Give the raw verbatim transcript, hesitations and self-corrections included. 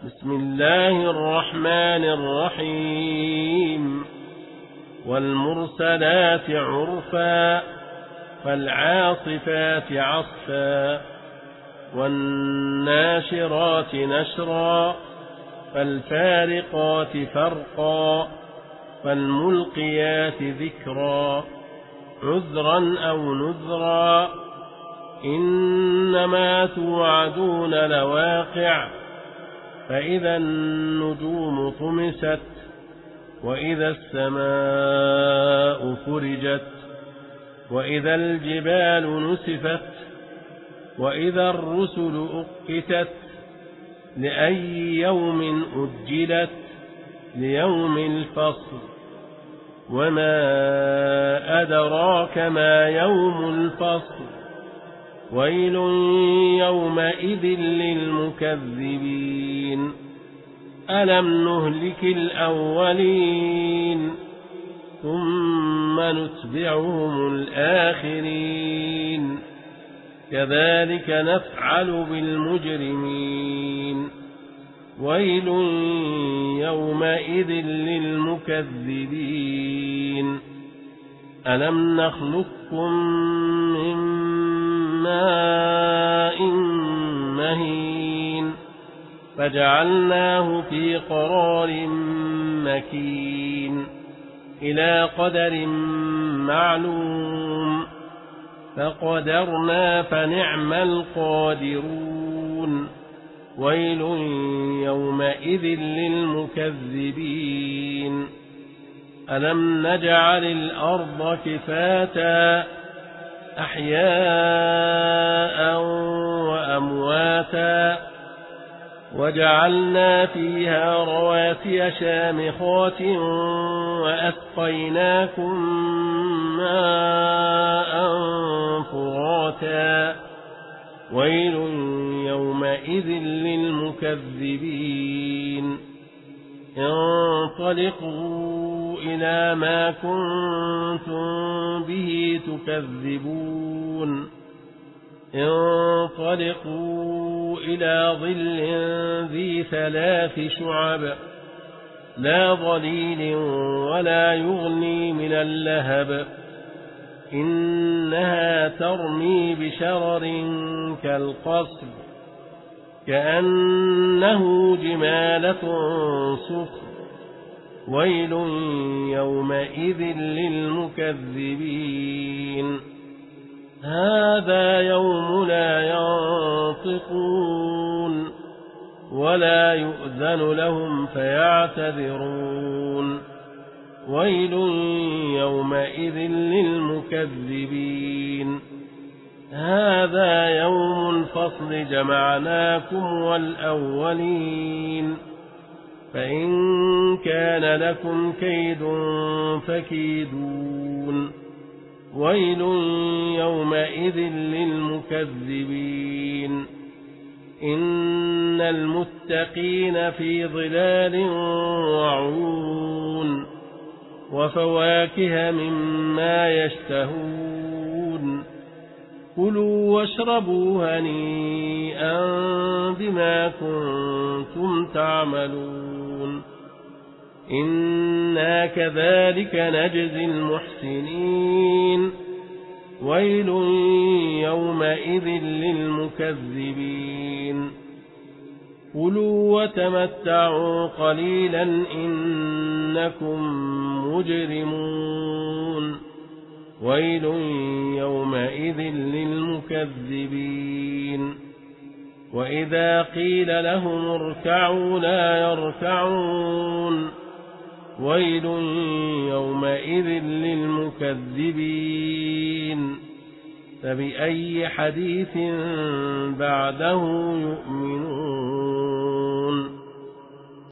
بسم الله الرحمن الرحيم والمرسلات عرفا فالعاصفات عصفا والناشرات نشرا فالفارقات فرقا فالملقيات ذكرا عذرا أو نذرا إنما توعدون لواقع فإذا النجوم طمست وإذا السماء فرجت وإذا الجبال نسفت وإذا الرسل أقتت لأي يوم أجلت ليوم الفصل وما أدراك ما يوم الفصل ويل يومئذ للمكذبين ألم نهلك الأولين ثم نتبعهم الآخرين كذلك نفعل بالمجرمين ويل يومئذ للمكذبين ألم نخلقكم من ماء مهين فجعلناه في قرار مكين إلى قدر معلوم فقدرنا فنعم القادرون ويل يومئذ للمكذبين ألم نجعل الأرض كفاتا أحياء وأمواتا وجعلنا فيها رواسي شامخات وأسقيناكم ماء فراتا ويل يومئذ للمكذبين انطلقوا إلى ما كنتم به تكذبون انطلقوا إلى ظل ذي ثلاث شعب لا ظليل ولا يغني من اللهب إنها ترمي بشرر كالقصر كأنه جمالة صفر ويل يومئذ للمكذبين هذا يوم لا ينطقون ولا يؤذن لهم فيعتذرون ويل يومئذ للمكذبين هذا يوم الفصل جمعناكم والأولين فإن كان لكم كيد فكيدون ويل يومئذ للمكذبين إن المتقين في ظلال وعيون وفواكه مما يشتهون كلوا واشربوا هنيئا بما كنتم تعملون إنا كذلك نجزي المحسنين ويل يومئذ للمكذبين كلوا وتمتعوا قليلا إنكم مجرمون ويل يومئذ للمكذبين وإذا قيل لهم اركعوا لا يركعون ويل يومئذ للمكذبين فبأي حديث بعده يؤمنون